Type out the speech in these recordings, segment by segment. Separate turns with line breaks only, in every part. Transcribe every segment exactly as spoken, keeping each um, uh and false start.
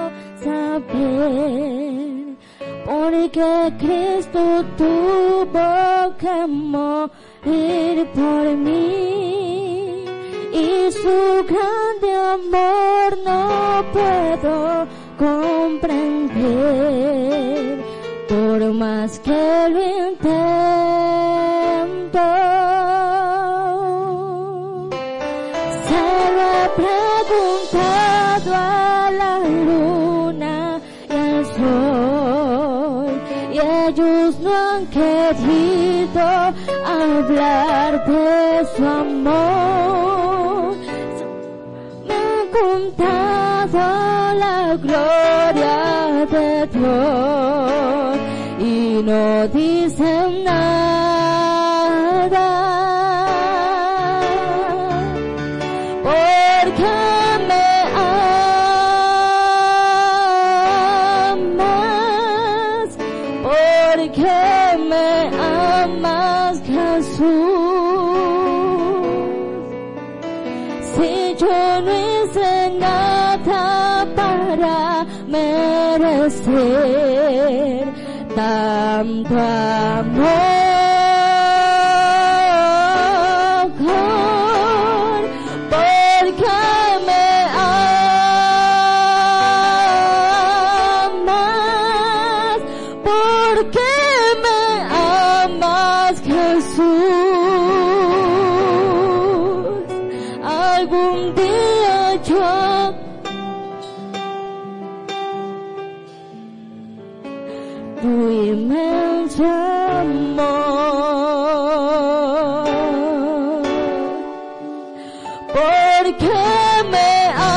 saber, porque Cristo tuvo que morir por mí, y su grande amor no puedo comprender, por más que lo intento. Se lo he preguntado a la luna y al sol, y ellos no han querido hablar de su amor. Me han contado la gloria de Dios y no dicen nada, porque me amas, porque me amas, Jesús. Si yo no hice nada para merecer tanto amor, porque me amas, porque me amas, Jesús. Algún día yo tu inmenso amor, porque me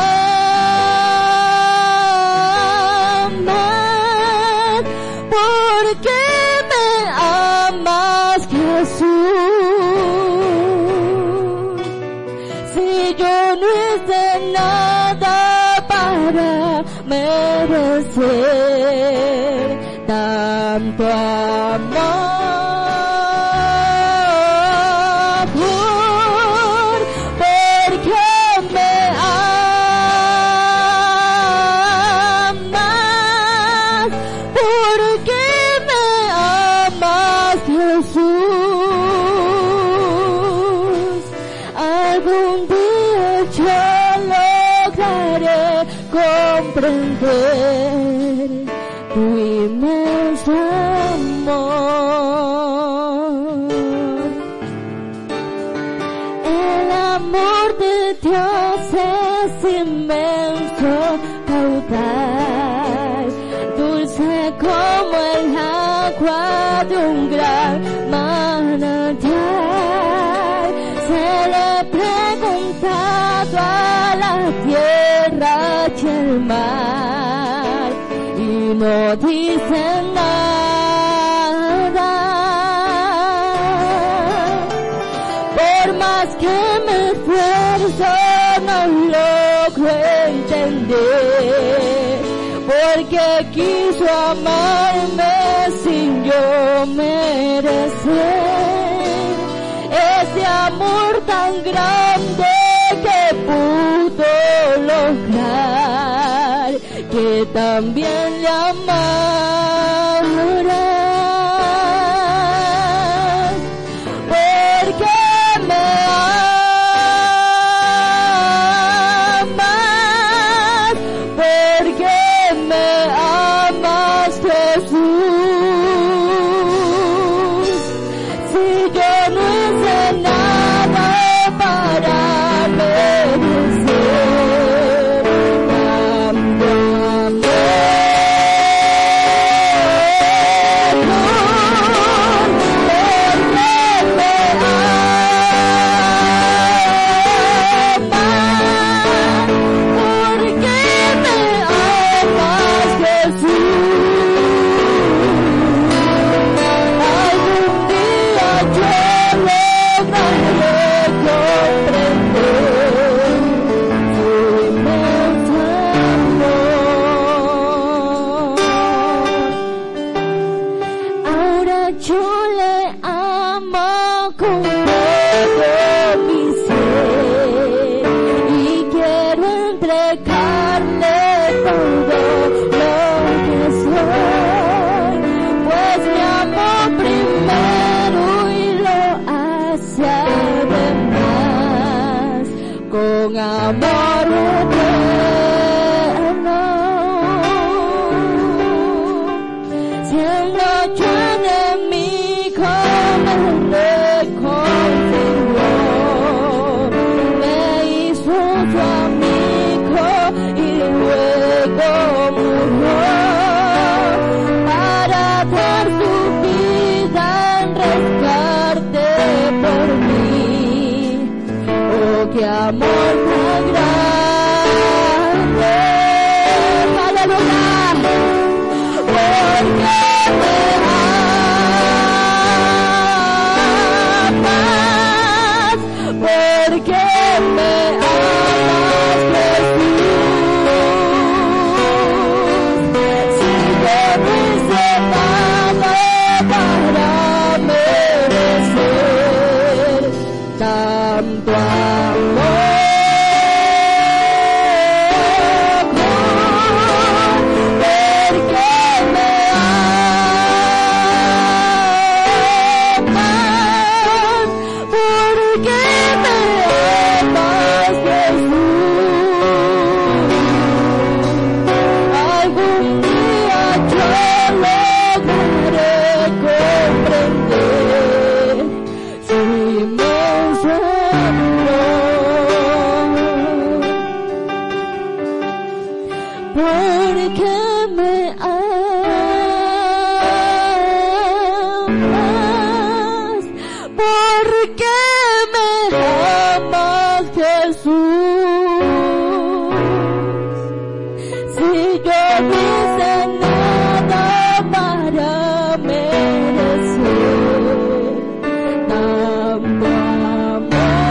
amas, porque me amas, Jesús. Si yo no hice nada para merecer tanto amor, porque me amas, porque me amas, Jesús. Algún día yo lograré comprender tu inmenso amor. El amor de Dios es inmenso, caudal, dulce como el agua de un gran manantial. Se le he preguntado a la tierra y el mar, no dicen nada, por más que me esfuerzo no logro entender, porque quiso amarme sin yo merecer ese amor tan grande que pudo lograr que también le amarás, porque me amas, porque me amas, Jesús. Si yo no hice nada para merecer tanto amor, amor tan grande. Aleluya. Porque me amas, porque me amas, Jesús. Si yo no hice nada para merecer tanto amor. Porque me amas, porque me amas, Jesús. Si yo no hice nada para merecer tanto amor.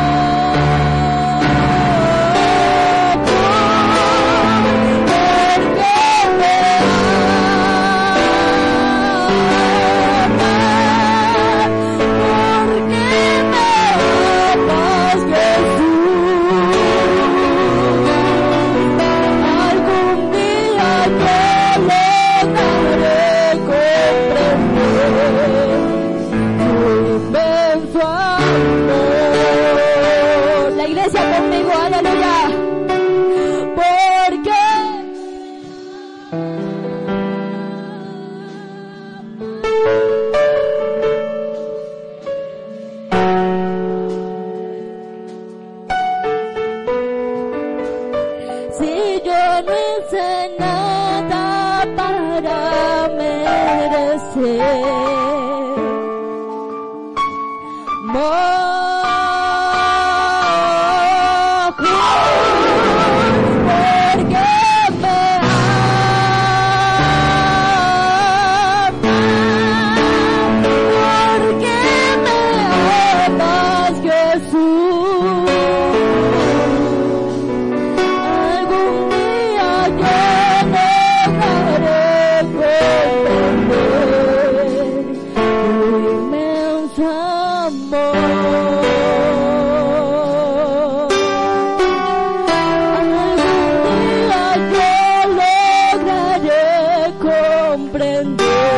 La iglesia conmigo, aleluya. Porque si yo no hice nada para merecer comprender.